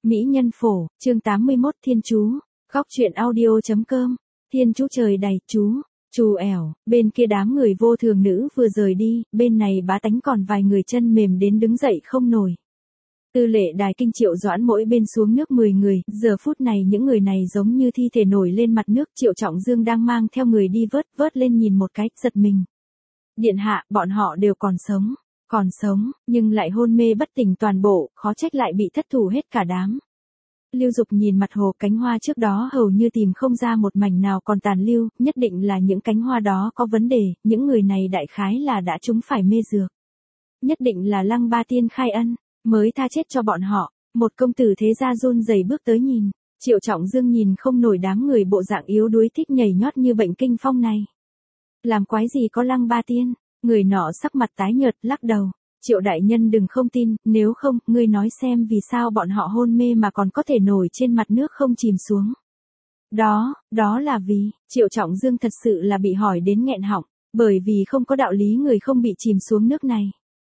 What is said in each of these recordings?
Mỹ nhân phổ, chương 81 Thiên chú. Góc truyện audio.com. Thiên chú trời đầy, chú ẻo, bên kia đám người vô thường nữ vừa rời đi, bên này bá tánh còn vài người chân mềm đến đứng dậy không nổi. Tư lệ đài kinh Triệu Doãn mỗi bên xuống nước 10 người, giờ phút này những người này giống như thi thể nổi lên mặt nước. Triệu Trọng Dương đang mang theo người đi vớt lên nhìn một cái, giật mình. Điện hạ, bọn họ đều còn sống, nhưng lại hôn mê bất tỉnh toàn bộ, khó trách lại bị thất thủ hết cả đám. Lưu Dục nhìn mặt hồ, cánh hoa trước đó hầu như tìm không ra một mảnh nào còn tàn lưu, nhất định là những cánh hoa đó có vấn đề, những người này đại khái là đã trúng phải mê dược. Nhất định là Lăng Ba Tiên khai ân, mới tha chết cho bọn họ. Một công tử thế gia run rẩy bước tới nhìn, Triệu Trọng Dương nhìn không nổi đám người bộ dạng yếu đuối thích nhảy nhót như bệnh kinh phong này. Làm quái gì có Lăng Ba Tiên, người nọ sắc mặt tái nhợt lắc đầu. Triệu đại nhân đừng không tin, nếu không, ngươi nói xem vì sao bọn họ hôn mê mà còn có thể nổi trên mặt nước không chìm xuống. Đó là vì, Triệu Trọng Dương thật sự là bị hỏi đến nghẹn họng, bởi vì không có đạo lý người không bị chìm xuống nước này.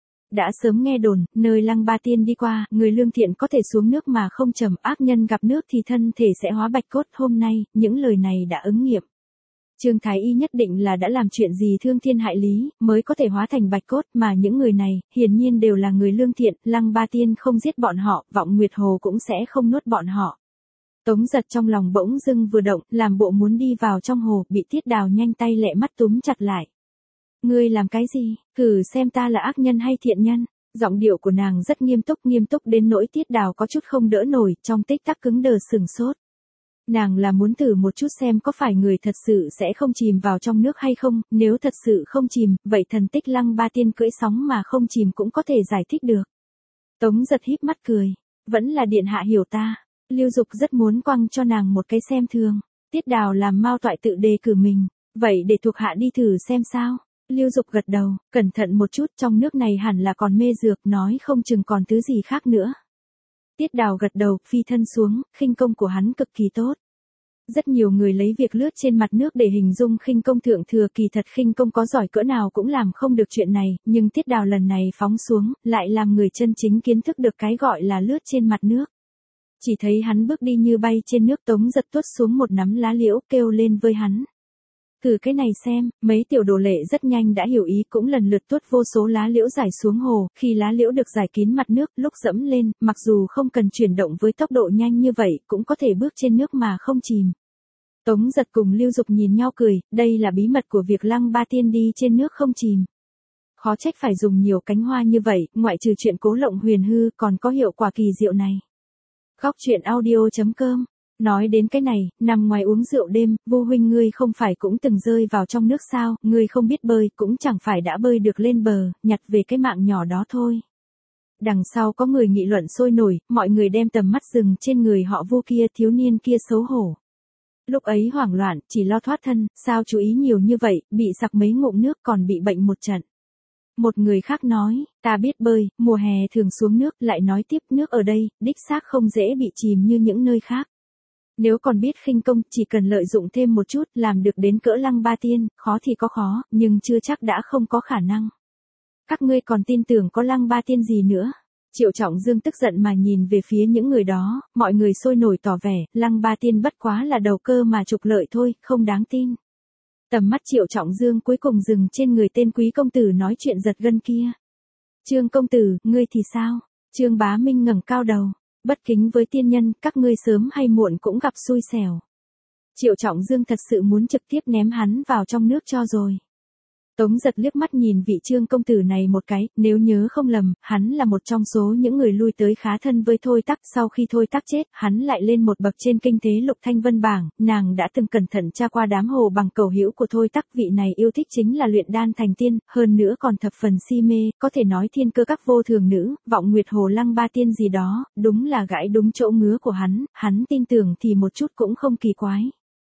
Đã sớm nghe đồn, nơi Lăng Ba Tiên đi qua, người lương thiện có thể xuống nước mà không trầm, ác nhân gặp nước thì thân thể sẽ hóa bạch cốt. Hôm nay, những lời này đã ứng nghiệm. Trương Thái Y nhất định là đã làm chuyện gì thương thiên hại lý, mới có thể hóa thành bạch cốt, mà những người này, hiển nhiên đều là người lương thiện. Lăng Ba Tiên không giết bọn họ, Vọng Nguyệt Hồ cũng sẽ không nuốt bọn họ. Tống Giật trong lòng bỗng dưng vừa động, làm bộ muốn đi vào trong hồ, bị Tiết Đào nhanh tay lẹ mắt túm chặt lại. Ngươi làm cái gì, thử xem ta là ác nhân hay thiện nhân. Giọng điệu của nàng rất nghiêm túc đến nỗi Tiết Đào có chút không đỡ nổi, trong tích tắc cứng đờ sừng sốt. Nàng là muốn thử một chút xem có phải người thật sự sẽ không chìm vào trong nước hay không, nếu thật sự không chìm, vậy thần tích Lăng Ba Tiên cưỡi sóng mà không chìm cũng có thể giải thích được. Tống Giật híp mắt cười, vẫn là điện hạ hiểu ta. Lưu Dục rất muốn quăng cho nàng một cái xem thường. Tiết Đào làm Mao Toại tự đề cử mình, vậy để thuộc hạ đi thử xem sao. Lưu Dục gật đầu, cẩn thận một chút, trong nước này hẳn là còn mê dược, nói không chừng còn thứ gì khác nữa. Tiết Đào gật đầu, phi thân xuống, khinh công của hắn cực kỳ tốt. Rất nhiều người lấy việc lướt trên mặt nước để hình dung khinh công thượng thừa, kỳ thật khinh công có giỏi cỡ nào cũng làm không được chuyện này, nhưng Tiết Đào lần này phóng xuống, lại làm người chân chính kiến thức được cái gọi là lướt trên mặt nước. Chỉ thấy hắn bước đi như bay trên nước. Tống Giật tuốt xuống một nắm lá liễu, kêu lên với hắn. Thử cái này xem. Mấy tiểu đồ lệ rất nhanh đã hiểu ý, cũng lần lượt tuốt vô số lá liễu rải xuống hồ. Khi lá liễu được rải kín mặt nước, lúc dẫm lên, mặc dù không cần chuyển động với tốc độ nhanh như vậy, cũng có thể bước trên nước mà không chìm. Tống Giật cùng Lưu Dục nhìn nhau cười, đây là bí mật của việc Lăng Ba Tiên đi trên nước không chìm. Khó trách phải dùng nhiều cánh hoa như vậy, ngoại trừ chuyện cố lộng huyền hư, còn có hiệu quả kỳ diệu này. Góc truyện audio.com. Nói đến cái này, nằm ngoài uống rượu đêm, Vu huynh ngươi không phải cũng từng rơi vào trong nước sao, ngươi không biết bơi, cũng chẳng phải đã bơi được lên bờ, nhặt về cái mạng nhỏ đó thôi. Đằng sau có người nghị luận sôi nổi, mọi người đem tầm mắt dừng trên người họ Vu kia, thiếu niên kia xấu hổ. Lúc ấy hoảng loạn, chỉ lo thoát thân, sao chú ý nhiều như vậy, bị sặc mấy ngụm nước còn bị bệnh một trận. Một người khác nói, ta biết bơi, mùa hè thường xuống nước, lại nói tiếp nước ở đây, đích xác không dễ bị chìm như những nơi khác. Nếu còn biết khinh công, chỉ cần lợi dụng thêm một chút, làm được đến cỡ Lăng Ba Tiên, khó thì có khó, nhưng chưa chắc đã không có khả năng. Các ngươi còn tin tưởng có Lăng Ba Tiên gì nữa? Triệu Trọng Dương tức giận mà nhìn về phía những người đó, mọi người sôi nổi tỏ vẻ, Lăng Ba Tiên bất quá là đầu cơ mà trục lợi thôi, không đáng tin. Tầm mắt Triệu Trọng Dương cuối cùng dừng trên người tên quý công tử nói chuyện giật gân kia. Trương công tử, ngươi thì sao? Trương Bá Minh ngẩng cao đầu, bất kính với tiên nhân, các ngươi sớm hay muộn cũng gặp xui xẻo. Triệu Trọng Dương thật sự muốn trực tiếp ném hắn vào trong nước cho rồi. Tống Giật liếc mắt nhìn vị Trương công tử này một cái, nếu nhớ không lầm, hắn là một trong số những người lui tới khá thân với Thôi Tắc. Sau khi Thôi Tắc chết, hắn lại lên một bậc trên kinh tế Lục Thanh Vân bảng, nàng đã từng cẩn thận tra qua đám hồ bằng cầu hữu của Thôi Tắc. Vị này yêu thích chính là luyện đan thành tiên, hơn nữa còn thập phần si mê, có thể nói thiên cơ các vô thường nữ, Vọng Nguyệt Hồ Lăng Ba Tiên gì đó, đúng là gãi đúng chỗ ngứa của hắn tin tưởng thì một chút cũng không kỳ quái.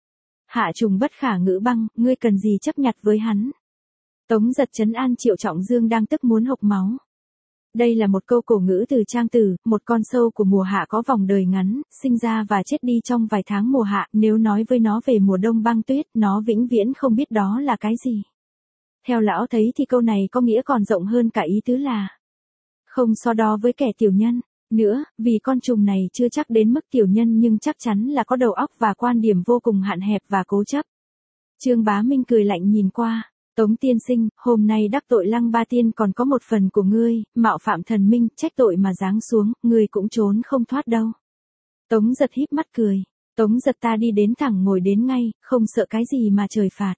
Hạ trùng bất khả ngữ băng, ngươi cần gì chấp nhặt với hắn? Tống Giật trấn an Triệu Trọng Dương đang tức muốn hộc máu. Đây là một câu cổ ngữ từ Trang Tử, một con sâu của mùa hạ có vòng đời ngắn, sinh ra và chết đi trong vài tháng mùa hạ, nếu nói với nó về mùa đông băng tuyết, nó vĩnh viễn không biết đó là cái gì. Theo lão thấy thì câu này có nghĩa còn rộng hơn cả ý tứ là không so đo với kẻ tiểu nhân. Nữa, vì con trùng này chưa chắc đến mức tiểu nhân nhưng chắc chắn là có đầu óc và quan điểm vô cùng hạn hẹp và cố chấp. Trương Bá Minh cười lạnh nhìn qua. Tống tiên sinh, hôm nay đắc tội Lăng Ba Tiên còn có một phần của ngươi, mạo phạm thần minh, trách tội mà giáng xuống, ngươi cũng trốn không thoát đâu. Tống Giật híp mắt cười. Tống Giật ta đi đến thẳng ngồi đến ngay, không sợ cái gì mà trời phạt.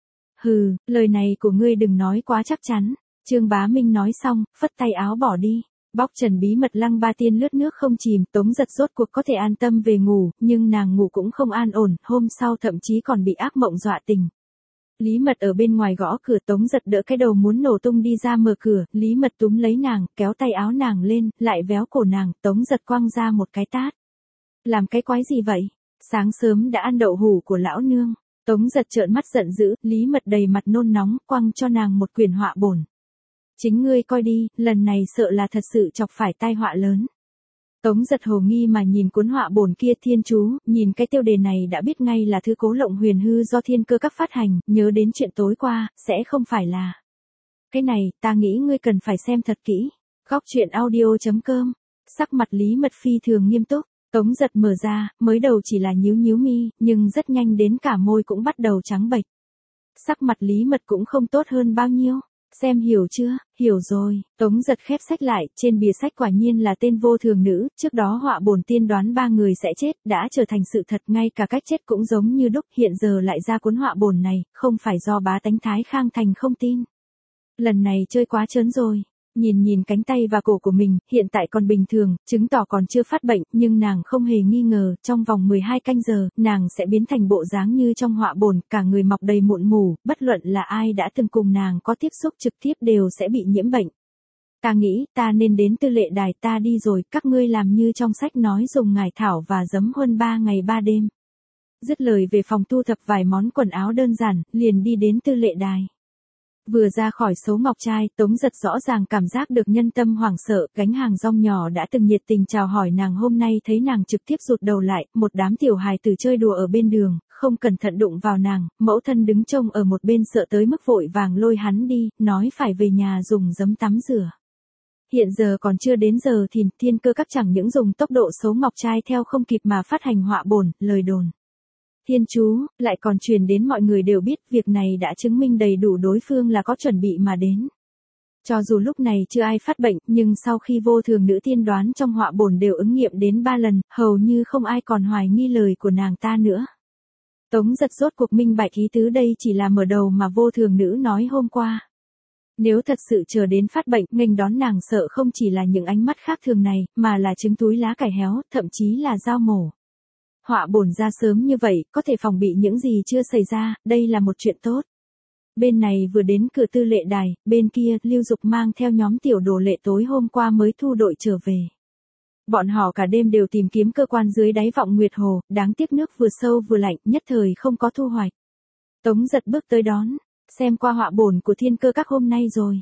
Hừ, lời này của ngươi đừng nói quá chắc chắn. Trương Bá Minh nói xong, phất tay áo bỏ đi. Bóc trần bí mật Lăng Ba Tiên lướt nước không chìm, Tống Giật rốt cuộc có thể an tâm về ngủ, nhưng nàng ngủ cũng không an ổn, hôm sau thậm chí còn bị ác mộng dọa tỉnh. Lý Mật ở bên ngoài gõ cửa, Tống Giật đỡ cái đầu muốn nổ tung đi ra mở cửa, Lý Mật túm lấy nàng, kéo tay áo nàng lên, lại véo cổ nàng, Tống Giật quăng ra một cái tát. Làm cái quái gì vậy? Sáng sớm đã ăn đậu hủ của lão nương. Tống Giật trợn mắt giận dữ, Lý Mật đầy mặt nôn nóng, quăng cho nàng một quyển họa bổn. Chính ngươi coi đi, lần này sợ là thật sự chọc phải tai họa lớn. Tống Giật hồ nghi mà nhìn cuốn họa bổn kia, thiên chú, nhìn cái tiêu đề này đã biết ngay là thứ Cố Lộng Huyền Hư do Thiên Cơ Các phát hành, nhớ đến chuyện tối qua, sẽ không phải là. Cái này, ta nghĩ ngươi cần phải xem thật kỹ. Góc truyện audio.com. Sắc mặt Lý Mật phi thường nghiêm túc, Tống Giật mở ra, mới đầu chỉ là nhíu nhíu mi, nhưng rất nhanh đến cả môi cũng bắt đầu trắng bệch. Sắc mặt Lý Mật cũng không tốt hơn bao nhiêu. Xem hiểu chưa? Hiểu rồi. Tống Giật khép sách lại, trên bìa sách quả nhiên là tên vô thường nữ, trước đó họa bổn tiên đoán 3 người sẽ chết, đã trở thành sự thật, ngay cả cách chết cũng giống như đúc, hiện giờ lại ra cuốn họa bổn này, không phải do bá tánh Thái Khang Thành không tin. Lần này chơi quá trớn rồi. Nhìn cánh tay và cổ của mình, hiện tại còn bình thường, chứng tỏ còn chưa phát bệnh, nhưng nàng không hề nghi ngờ, trong vòng 12 canh giờ, nàng sẽ biến thành bộ dáng như trong họa bổn, cả người mọc đầy mụn mủ, bất luận là ai đã từng cùng nàng có tiếp xúc trực tiếp đều sẽ bị nhiễm bệnh. Ta nghĩ, ta nên đến tư lệ đài, ta đi rồi, các ngươi làm như trong sách nói dùng ngải thảo và giấm huân 3 ngày 3 đêm. Dứt lời về phòng thu thập vài món quần áo đơn giản, liền đi đến tư lệ đài. Vừa ra khỏi Sấu Ngọc Trai, Tống Giật rõ ràng cảm giác được nhân tâm hoảng sợ, gánh hàng rong nhỏ đã từng nhiệt tình chào hỏi nàng hôm nay thấy nàng trực tiếp rụt đầu lại, một đám tiểu hài tử chơi đùa ở bên đường, không cẩn thận đụng vào nàng, mẫu thân đứng trông ở một bên sợ tới mức vội vàng lôi hắn đi, nói phải về nhà dùng giấm tắm rửa. Hiện giờ còn chưa đến giờ thì Thiên Cơ Các chẳng những dùng tốc độ Sấu Ngọc Trai theo không kịp mà phát hành họa bổn, lời đồn. Thiên chú, lại còn truyền đến mọi người đều biết, việc này đã chứng minh đầy đủ đối phương là có chuẩn bị mà đến. Cho dù lúc này chưa ai phát bệnh, nhưng sau khi vô thường nữ tiên đoán trong họa bổn đều ứng nghiệm đến 3 lần, hầu như không ai còn hoài nghi lời của nàng ta nữa. Tống Giật rốt cuộc minh bạch ý tứ đây chỉ là mở đầu mà vô thường nữ nói hôm qua. Nếu thật sự chờ đến phát bệnh, nghênh đón nàng sợ không chỉ là những ánh mắt khác thường này, mà là trứng túi lá cải héo, thậm chí là dao mổ. Họa bổn ra sớm như vậy, có thể phòng bị những gì chưa xảy ra, đây là một chuyện tốt. Bên này vừa đến cửa tư lệ đài, bên kia, Lưu Dục mang theo nhóm tiểu đồ lệ tối hôm qua mới thu đội trở về. Bọn họ cả đêm đều tìm kiếm cơ quan dưới đáy vọng Nguyệt Hồ, đáng tiếc nước vừa sâu vừa lạnh, nhất thời không có thu hoạch. Tống Giật bước tới đón, xem qua họa bổn của Thiên Cơ Các hôm nay rồi.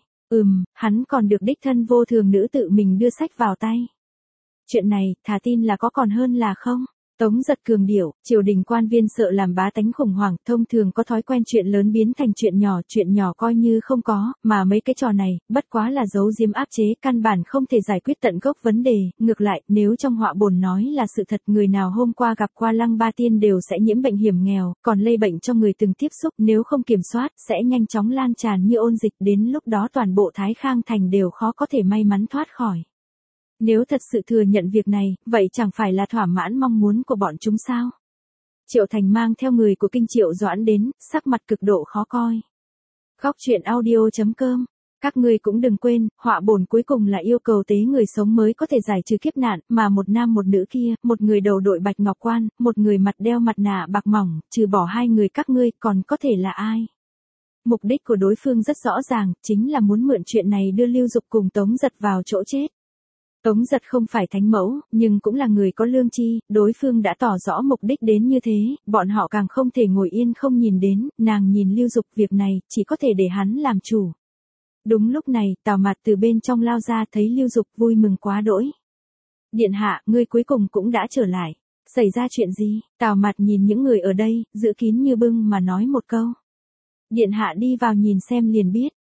Hắn còn được đích thân vô thường nữ tự mình đưa sách vào tay. Chuyện này, thà tin là có còn hơn là không. Tống Giật cường điệu, triều đình quan viên sợ làm bá tánh khủng hoảng, thông thường có thói quen chuyện lớn biến thành chuyện nhỏ coi như không có, mà mấy cái trò này, bất quá là giấu giếm áp chế, căn bản không thể giải quyết tận gốc vấn đề, ngược lại, nếu trong họa bổn nói là sự thật, người nào hôm qua gặp qua Lăng Ba Tiên đều sẽ nhiễm bệnh hiểm nghèo, còn lây bệnh cho người từng tiếp xúc, nếu không kiểm soát, sẽ nhanh chóng lan tràn như ôn dịch, đến lúc đó toàn bộ Thái Khang Thành đều khó có thể may mắn thoát khỏi. Nếu thật sự thừa nhận việc này, vậy chẳng phải là thỏa mãn mong muốn của bọn chúng sao? Triệu Thành mang theo người của Kinh Triệu Doãn đến, sắc mặt cực độ khó coi. Góc truyện audio.com. Các ngươi cũng đừng quên, họa bổn cuối cùng là yêu cầu tế người sống mới có thể giải trừ kiếp nạn, mà một nam một nữ kia, một người đầu đội bạch ngọc quan, một người mặt đeo mặt nạ bạc mỏng, trừ bỏ hai người các ngươi, còn có thể là ai? Mục đích của đối phương rất rõ ràng, chính là muốn mượn chuyện này đưa Lưu Dục cùng Tống Giật vào chỗ chết. Tống Giật không phải thánh mẫu, nhưng cũng là người có lương tri, đối phương đã tỏ rõ mục đích đến như thế, bọn họ càng không thể ngồi yên không nhìn đến, nàng nhìn Lưu Dục việc này, chỉ có thể để hắn làm chủ. Đúng lúc này, Tào Mạt từ bên trong lao ra thấy Lưu Dục vui mừng quá đỗi. Điện hạ, ngươi cuối cùng cũng đã trở lại. Xảy ra chuyện gì? Tào Mạt nhìn những người ở đây, giữ kín như bưng mà nói một câu. Điện hạ đi vào nhìn xem liền biết.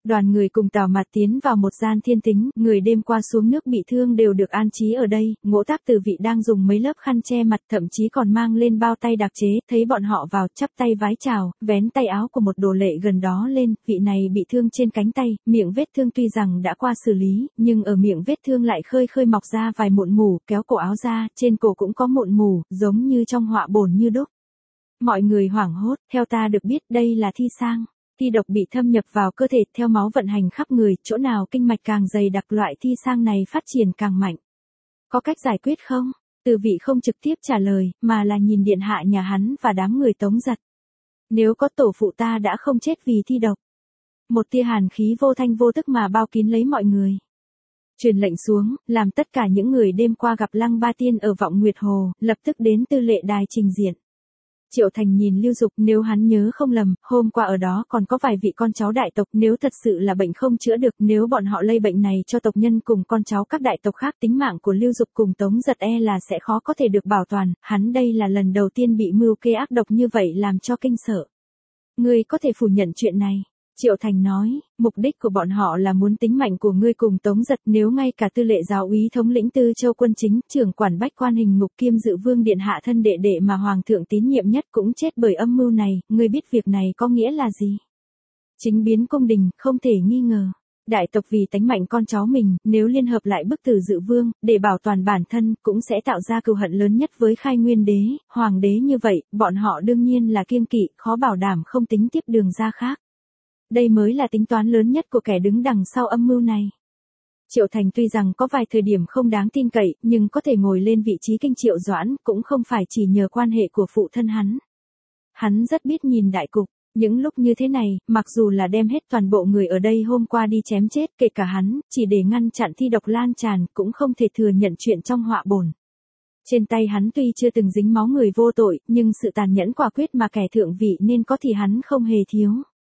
Đoàn người cùng Tào Mạt tiến vào một gian thiên tính, người đêm qua xuống nước bị thương đều được an trí ở đây, Ngỗ Tác Từ Vị đang dùng mấy lớp khăn che mặt, thậm chí còn mang lên bao tay đặc chế, thấy bọn họ vào, chắp tay vái chào, vén tay áo của một đồ lệ gần đó lên, vị này bị thương trên cánh tay, miệng vết thương tuy rằng đã qua xử lý, nhưng ở miệng vết thương lại khơi khơi mọc ra vài mụn mủ, kéo cổ áo ra, trên cổ cũng có mụn mủ, giống như trong họa bổn như đúc. Mọi người hoảng hốt, theo ta được biết đây là thi sang. Thi độc bị thâm nhập vào cơ thể, theo máu vận hành khắp người, chỗ nào kinh mạch càng dày đặc loại thi sang này phát triển càng mạnh. Có cách giải quyết không? Từ Vị không trực tiếp trả lời, mà là nhìn điện hạ nhà hắn và đám người Tống Giật. Nếu có tổ phụ ta đã không chết vì thi độc. Một tia hàn khí vô thanh vô tức mà bao kín lấy mọi người. Truyền lệnh xuống, làm tất cả những người đêm qua gặp Lăng Ba Tiên ở Vọng Nguyệt Hồ, lập tức đến tư lệ đài trình diện. Triệu Thành nhìn Lưu Dục, nếu hắn nhớ không lầm, hôm qua ở đó còn có vài vị con cháu đại tộc, nếu thật sự là bệnh không chữa được, nếu bọn họ lây bệnh này cho tộc nhân cùng con cháu các đại tộc khác, tính mạng của Lưu Dục cùng Tống Giật là sẽ khó có thể được bảo toàn, hắn đây là lần đầu tiên bị mưu kê ác độc như vậy làm cho kinh sợ. Ngươi có thể phủ nhận chuyện này. Triệu Thành nói, mục đích của bọn họ là muốn tính mạnh của ngươi cùng Tống Giật, nếu ngay cả tư lệ giáo úy thống lĩnh Tư Châu quân chính, trưởng quản bách quan hình ngục kiêm dự vương điện hạ thân đệ đệ mà hoàng thượng tín nhiệm nhất cũng chết bởi âm mưu này, ngươi biết việc này có nghĩa là gì? Chính biến cung đình, không thể nghi ngờ. Đại tộc vì tánh mạnh con cháu mình, nếu liên hợp lại bức tử dự vương, để bảo toàn bản thân, cũng sẽ tạo ra cừu hận lớn nhất với Khai Nguyên đế, hoàng đế như vậy, bọn họ đương nhiên là kiêng kỵ, khó bảo đảm không tính tiếp đường ra khác. Đây mới là tính toán lớn nhất của kẻ đứng đằng sau âm mưu này. Triệu Thành tuy rằng có vài thời điểm không đáng tin cậy, nhưng có thể ngồi lên vị trí kinh Triệu Doãn, cũng không phải chỉ nhờ quan hệ của phụ thân hắn. Hắn rất biết nhìn đại cục, những lúc như thế này, mặc dù là đem hết toàn bộ người ở đây hôm qua đi chém chết, kể cả hắn, chỉ để ngăn chặn thi độc lan tràn, cũng không thể thừa nhận chuyện trong họa bổn. Trên tay hắn tuy chưa từng dính máu người vô tội, nhưng sự tàn nhẫn quả quyết mà kẻ thượng vị nên có thì hắn không hề thiếu.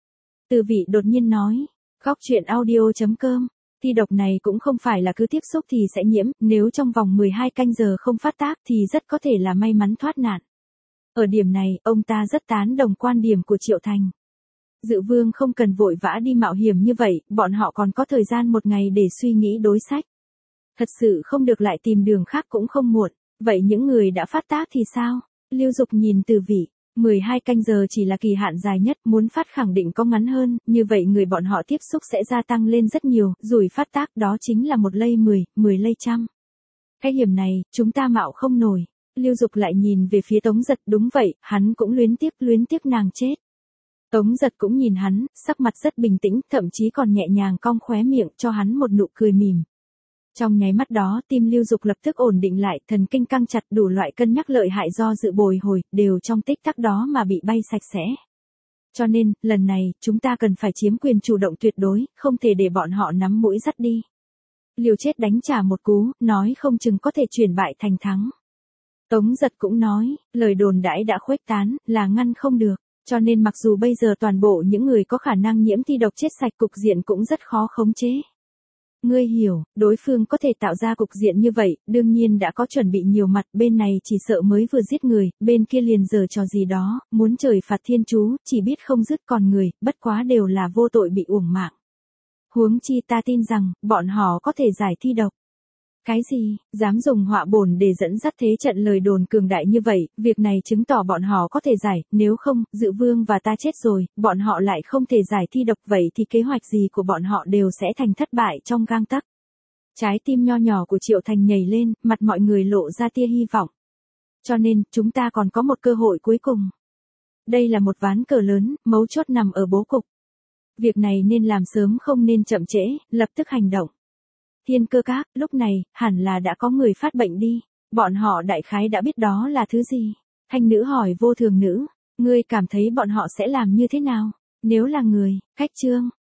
Từ Vị đột nhiên nói, góc truyện audio.com, thi độc này cũng không phải là cứ tiếp xúc thì sẽ nhiễm, nếu trong vòng 12 canh giờ không phát tác thì rất có thể là may mắn thoát nạn. Ở điểm này, ông ta rất tán đồng quan điểm của Triệu Thành. Dự vương không cần vội vã đi mạo hiểm như vậy, bọn họ còn có thời gian một ngày để suy nghĩ đối sách. Thật sự không được lại tìm đường khác cũng không muộn, vậy những người đã phát tác thì sao? Lưu Dục nhìn Từ Vị. 12 canh giờ chỉ là kỳ hạn dài nhất, muốn phát khẳng định có ngắn hơn, như vậy người bọn họ tiếp xúc sẽ gia tăng lên rất nhiều, rủi phát tác đó chính là 1 lây 10, 10 lây trăm. Cái hiểm này, chúng ta mạo không nổi. Lưu Dục lại nhìn về phía Tống Giật, đúng vậy, hắn cũng luyến tiếc nàng chết. Tống Giật cũng nhìn hắn, sắc mặt rất bình tĩnh, thậm chí còn nhẹ nhàng cong khóe miệng cho hắn một nụ cười mỉm. Trong nháy mắt đó, tim Lưu Dục lập tức ổn định lại, thần kinh căng chặt, đủ loại cân nhắc lợi hại do dự bồi hồi, đều trong tích tắc đó mà bị bay sạch sẽ. Cho nên, lần này, chúng ta cần phải chiếm quyền chủ động tuyệt đối, không thể để bọn họ nắm mũi dắt đi. Liều chết đánh trả một cú, nói không chừng có thể chuyển bại thành thắng. Tống Giật cũng nói, lời đồn đãi đã khuếch tán, là ngăn không được, cho nên mặc dù bây giờ toàn bộ những người có khả năng nhiễm thi độc chết sạch, cục diện cũng rất khó khống chế. Ngươi hiểu, đối phương có thể tạo ra cục diện như vậy, đương nhiên đã có chuẩn bị nhiều mặt, bên này chỉ sợ mới vừa giết người, bên kia liền giở trò gì đó, muốn trời phạt thiên chú, chỉ biết không dứt còn người, bất quá đều là vô tội bị uổng mạng. Huống chi ta tin rằng, bọn họ có thể giải thi độc. Cái gì, dám dùng họa bổn để dẫn dắt thế trận lời đồn cường đại như vậy, việc này chứng tỏ bọn họ có thể giải, nếu không, Dự Vương và ta chết rồi, bọn họ lại không thể giải thi độc, vậy thì kế hoạch gì của bọn họ đều sẽ thành thất bại trong gang tấc. Trái tim nho nhỏ của Triệu Thành nhảy lên, mặt mọi người lộ ra tia hy vọng. Cho nên, chúng ta còn có một cơ hội cuối cùng. Đây là một ván cờ lớn, mấu chốt nằm ở bố cục. Việc này nên làm sớm không nên chậm trễ, lập tức hành động. Thiên Cơ Các, lúc này, hẳn là đã có người phát bệnh đi. Bọn họ đại khái đã biết đó là thứ gì. Thanh nữ hỏi Vô Thường Nữ, ngươi cảm thấy bọn họ sẽ làm như thế nào? Nếu là người, Khách Trương,